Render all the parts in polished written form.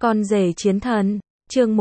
Con rể chiến thần, chương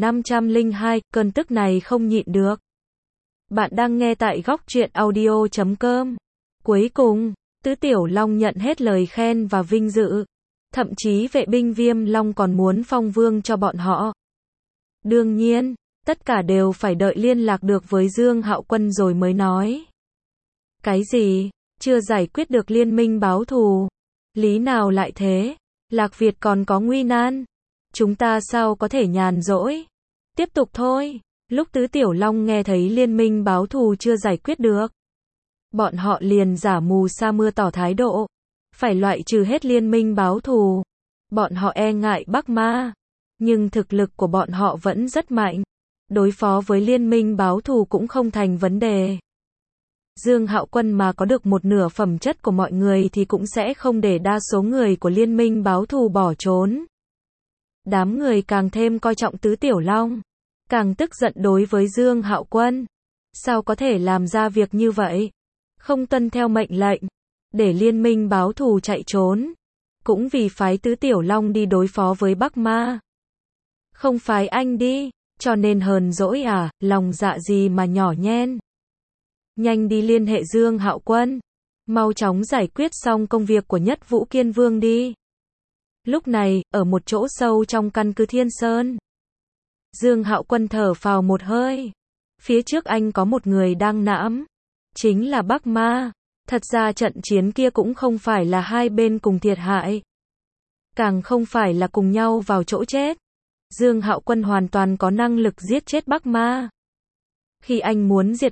1502, cơn tức này không nhịn được. Bạn đang nghe tại góc truyện audio.com. Cuối cùng, Tứ Tiểu Long nhận hết lời khen và vinh dự. Thậm chí vệ binh Viêm Long còn muốn phong vương cho bọn họ. Đương nhiên, tất cả đều phải đợi liên lạc được với Dương Hạo Quân rồi mới nói. Cái gì? Chưa giải quyết được liên minh báo thù. Lý nào lại thế? Lạc Việt còn có nguy nan. Chúng ta sao có thể nhàn rỗi? Tiếp tục thôi. Lúc Tứ Tiểu Long nghe thấy liên minh báo thù chưa giải quyết được, bọn họ liền giả mù sa mưa tỏ thái độ. Phải loại trừ hết liên minh báo thù. Bọn họ e ngại Bắc Ma. Nhưng thực lực của bọn họ vẫn rất mạnh. Đối phó với liên minh báo thù cũng không thành vấn đề. Dương Hạo Quân mà có được một nửa phẩm chất của mọi người thì cũng sẽ không để đa số người của liên minh báo thù bỏ trốn. Đám người càng thêm coi trọng Tứ Tiểu Long, càng tức giận đối với Dương Hạo Quân. Sao có thể làm ra việc như vậy? Không tuân theo mệnh lệnh, để liên minh báo thù chạy trốn. Cũng vì phái Tứ Tiểu Long đi đối phó với Bắc Ma. Không phái anh đi, cho nên hờn dỗi à, lòng dạ gì mà nhỏ nhen. Nhanh đi liên hệ Dương Hạo Quân. Mau chóng giải quyết xong công việc của Nhất Vũ Kiên Vương đi. Lúc này, ở một chỗ sâu trong căn cứ Thiên Sơn, Dương Hạo Quân thở phào một hơi. Phía trước anh có một người đang nãm. Chính là Bắc Ma. Thật ra trận chiến kia cũng không phải là hai bên cùng thiệt hại. Càng không phải là cùng nhau vào chỗ chết. Dương Hạo Quân hoàn toàn có năng lực giết chết Bắc Ma. Khi anh muốn diệt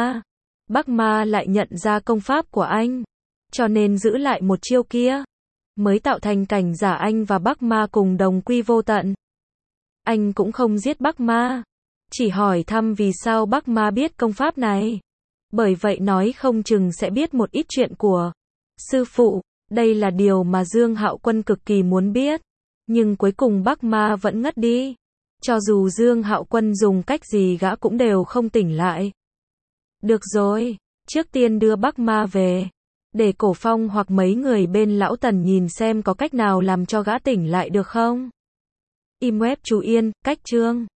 Bắc Ma lại nhận ra công pháp của anh. Cho nên giữ lại một chiêu kia. Mới tạo thành cảnh giả anh và Bắc Ma cùng đồng quy vô tận. Anh cũng không giết Bắc Ma. Chỉ hỏi thăm vì sao Bắc Ma biết công pháp này. Bởi vậy nói không chừng sẽ biết một ít chuyện của sư phụ. Đây là điều mà Dương Hạo Quân cực kỳ muốn biết. Nhưng cuối cùng Bắc Ma vẫn ngất đi. Cho dù Dương Hạo Quân dùng cách gì gã cũng đều không tỉnh lại. Được rồi, trước tiên đưa Bắc Ma về. Để Cổ Phong hoặc mấy người bên Lão Tần nhìn xem có cách nào làm cho gã tỉnh lại được không? Im web chú Yên, cách chương.